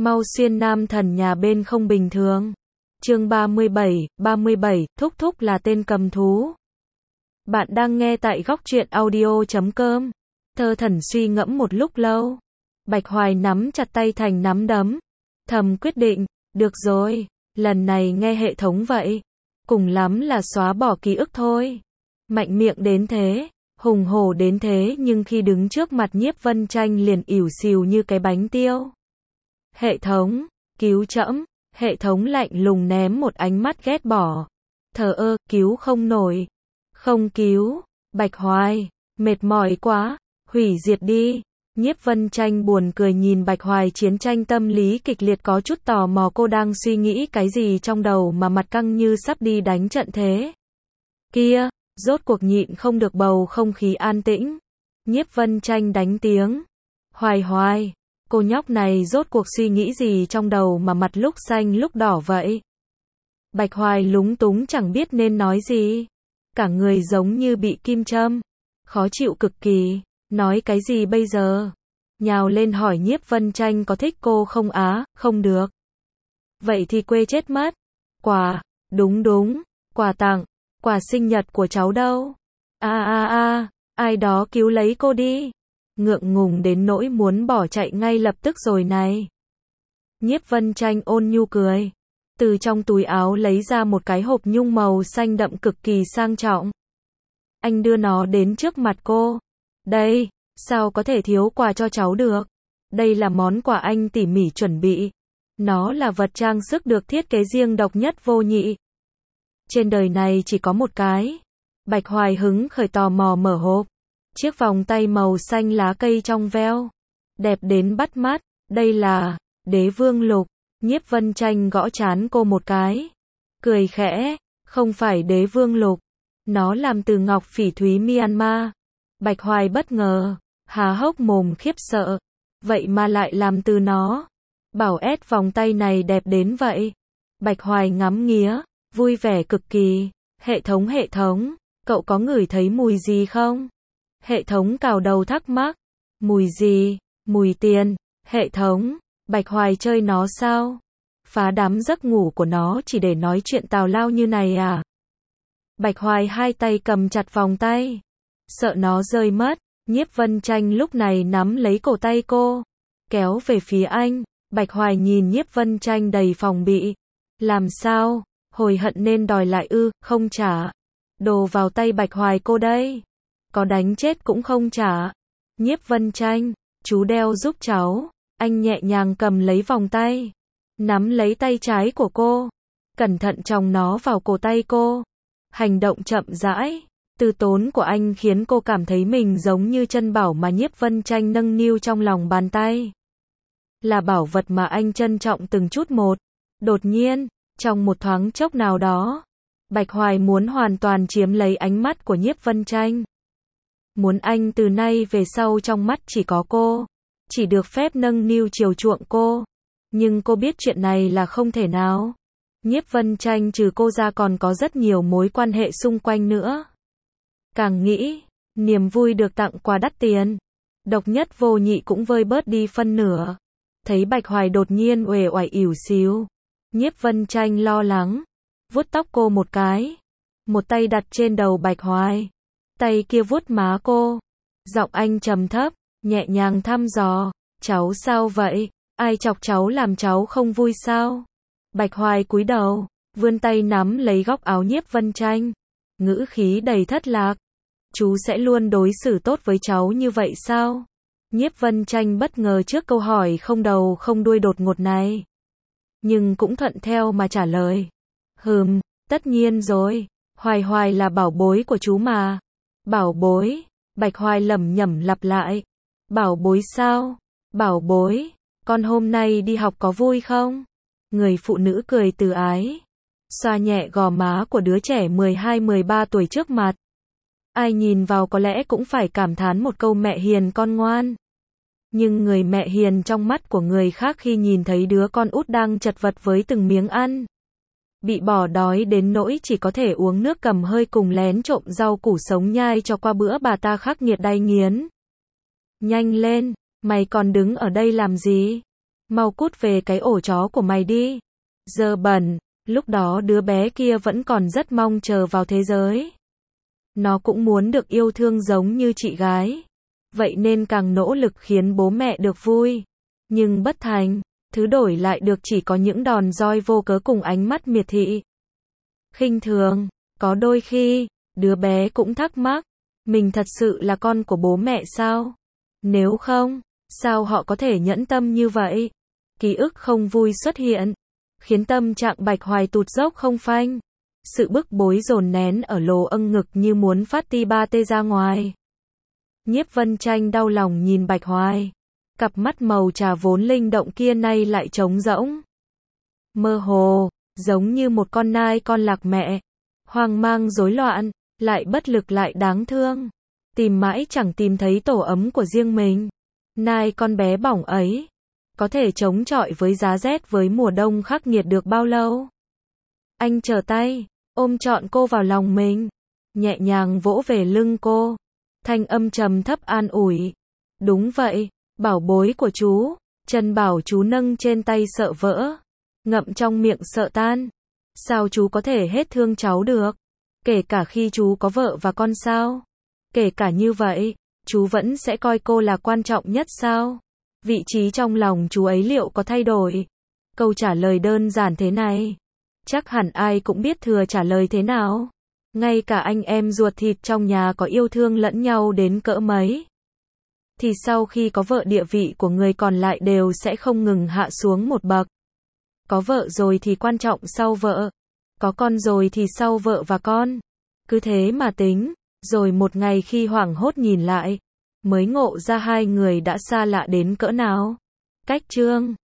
Mau xuyên nam thần nhà bên không bình thường. Chương 37, Thúc Thúc là tên cầm thú. Bạn đang nghe tại góc truyện audio.com. Thơ Thần suy ngẫm một lúc lâu. Bạch Hoài nắm chặt tay thành nắm đấm. Thầm quyết định, được rồi, lần này nghe hệ thống vậy. Cùng lắm là xóa bỏ ký ức thôi. Mạnh miệng đến thế, hùng hổ đến thế nhưng khi đứng trước mặt Nhiếp Vân Tranh liền ỉu xìu như cái bánh tiêu. Hệ thống, cứu trẫm. Hệ thống lạnh lùng ném một ánh mắt ghét bỏ. Thờ ơ, cứu không nổi. Không cứu. Bạch Hoài, mệt mỏi quá, hủy diệt đi. Nhiếp Vân Tranh buồn cười nhìn Bạch Hoài, chiến tranh tâm lý kịch liệt, có chút tò mò cô đang suy nghĩ cái gì trong đầu mà mặt căng như sắp đi đánh trận thế. Kia, rốt cuộc nhịn không được bầu không khí an tĩnh. Nhiếp Vân Tranh đánh tiếng. Hoài Hoài, cô nhóc này rốt cuộc suy nghĩ gì trong đầu mà mặt lúc xanh lúc đỏ vậy? Bạch Hoài lúng túng chẳng biết nên nói gì. Cả người giống như bị kim châm. Khó chịu cực kỳ. Nói cái gì bây giờ? Nhào lên hỏi Nhiếp Vân Tranh có thích cô không á? Không được. Vậy thì quê chết mất. Quà, đúng, quà tặng, quà sinh nhật của cháu đâu? Ai đó cứu lấy cô đi. Ngượng ngùng đến nỗi muốn bỏ chạy ngay lập tức rồi này. Nhiếp Vân Tranh ôn nhu cười. Từ trong túi áo lấy ra một cái hộp nhung màu xanh đậm cực kỳ sang trọng. Anh đưa nó đến trước mặt cô. Đây, sao có thể thiếu quà cho cháu được? Đây là món quà anh tỉ mỉ chuẩn bị. Nó là vật trang sức được thiết kế riêng độc nhất vô nhị. Trên đời này chỉ có một cái. Bạch Hoài hứng khởi tò mò mở hộp. Chiếc vòng tay màu xanh lá cây trong veo. Đẹp đến bắt mắt. Đây là Đế Vương Lục. Nhiếp Vân Tranh gõ trán cô một cái. Cười khẽ. Không phải Đế Vương Lục. Nó làm từ ngọc phỉ thúy Myanmar. Bạch Hoài bất ngờ. Há hốc mồm khiếp sợ. Vậy mà lại làm từ nó. Bảo ét vòng tay này đẹp đến vậy. Bạch Hoài ngắm nghía. Vui vẻ cực kỳ. Hệ thống. Cậu có ngửi thấy mùi gì không? Hệ thống cào đầu thắc mắc. Mùi gì? Mùi tiền. Hệ thống. Bạch Hoài chơi nó sao? Phá đám giấc ngủ của nó chỉ để nói chuyện tào lao như này à? Bạch Hoài hai tay cầm chặt vòng tay. Sợ nó rơi mất. Nhiếp Vân Tranh lúc này nắm lấy cổ tay cô. Kéo về phía anh. Bạch Hoài nhìn Nhiếp Vân Tranh đầy phòng bị. Làm sao? Hồi hận nên đòi lại ư? Không trả. Đồ vào tay Bạch Hoài cô đây. Có đánh chết cũng không trả. Nhiếp Vân Tranh, chú đeo giúp cháu. Anh nhẹ nhàng cầm lấy vòng tay. Nắm lấy tay trái của cô. Cẩn thận chòng nó vào cổ tay cô. Hành động chậm rãi, từ tốn của anh khiến cô cảm thấy mình giống như chân bảo mà Nhiếp Vân Tranh nâng niu trong lòng bàn tay. Là bảo vật mà anh trân trọng từng chút một. Đột nhiên, trong một thoáng chốc nào đó, Bạch Hoài muốn hoàn toàn chiếm lấy ánh mắt của Nhiếp Vân Tranh. Muốn anh từ nay về sau trong mắt chỉ có cô. Chỉ được phép nâng niu chiều chuộng cô. Nhưng cô biết chuyện này là không thể nào. Nhiếp Vân Tranh trừ cô ra còn có rất nhiều mối quan hệ xung quanh nữa. Càng nghĩ, niềm vui được tặng quà đắt tiền, độc nhất vô nhị cũng vơi bớt đi phân nửa. Thấy Bạch Hoài đột nhiên uể oải ỉu xìu. Nhiếp Vân Tranh lo lắng. Vuốt tóc cô một cái. Một tay đặt trên đầu Bạch Hoài. Tay kia vuốt má cô. Giọng anh trầm thấp, nhẹ nhàng thăm dò. Cháu sao vậy? Ai chọc cháu làm cháu không vui sao? Bạch Hoài cúi đầu, vươn tay nắm lấy góc áo Nhiếp Vân Tranh. Ngữ khí đầy thất lạc. Chú sẽ luôn đối xử tốt với cháu như vậy sao? Nhiếp Vân Tranh bất ngờ trước câu hỏi không đầu không đuôi đột ngột này. Nhưng cũng thuận theo mà trả lời. Tất nhiên rồi. Hoài Hoài là bảo bối của chú mà. Bảo bối. Bạch Hoài lẩm nhẩm lặp lại. Bảo bối sao? Bảo bối. Con hôm nay đi học có vui không? Người phụ nữ cười từ ái. Xoa nhẹ gò má của đứa trẻ 12-13 tuổi trước mặt. Ai nhìn vào có lẽ cũng phải cảm thán một câu mẹ hiền con ngoan. Nhưng người mẹ hiền trong mắt của người khác khi nhìn thấy đứa con út đang chật vật với từng miếng ăn. Bị bỏ đói đến nỗi chỉ có thể uống nước cầm hơi cùng lén trộm rau củ sống nhai cho qua bữa bà ta khắc nghiệt đay nghiến. Nhanh lên, mày còn đứng ở đây làm gì? Mau cút về cái ổ chó của mày đi. Dơ bẩn. Lúc đó đứa bé kia vẫn còn rất mong chờ vào thế giới. Nó cũng muốn được yêu thương giống như chị gái. Vậy nên càng nỗ lực khiến bố mẹ được vui. Nhưng bất thành, thứ đổi lại được chỉ có những đòn roi vô cớ cùng ánh mắt miệt thị. Khinh thường, có đôi khi, đứa bé cũng thắc mắc, mình thật sự là con của bố mẹ sao? Nếu không, sao họ có thể nhẫn tâm như vậy? Ký ức không vui xuất hiện, khiến tâm trạng Bạch Hoài tụt dốc không phanh. Sự bức bối dồn nén ở lồ âng ngực như muốn phát ti ba tê ra ngoài. Nhiếp Vân Tranh đau lòng nhìn Bạch Hoài. Cặp mắt màu trà vốn linh động kia nay lại trống rỗng. Mơ hồ, giống như một con nai con lạc mẹ. Hoang mang rối loạn, lại bất lực lại đáng thương. Tìm mãi chẳng tìm thấy tổ ấm của riêng mình. Nai con bé bỏng ấy, có thể chống chọi với giá rét với mùa đông khắc nghiệt được bao lâu? Anh trở tay, ôm trọn cô vào lòng mình, nhẹ nhàng vỗ về lưng cô. Thanh âm trầm thấp an ủi. Đúng vậy, bảo bối của chú. Chân bảo chú nâng trên tay sợ vỡ, ngậm trong miệng sợ tan. Sao chú có thể hết thương cháu được? Kể cả khi chú có vợ và con sao? Kể cả như vậy, chú vẫn sẽ coi cô là quan trọng nhất sao? Vị trí trong lòng chú ấy liệu có thay đổi? Câu trả lời đơn giản thế này, chắc hẳn ai cũng biết thừa trả lời thế nào. Ngay cả anh em ruột thịt trong nhà có yêu thương lẫn nhau đến cỡ mấy, thì sau khi có vợ địa vị của người còn lại đều sẽ không ngừng hạ xuống một bậc. Có vợ rồi thì quan trọng sau vợ, có con rồi thì sau vợ và con. Cứ thế mà tính, rồi một ngày khi hoảng hốt nhìn lại, mới ngộ ra hai người đã xa lạ đến cỡ nào. Cách chương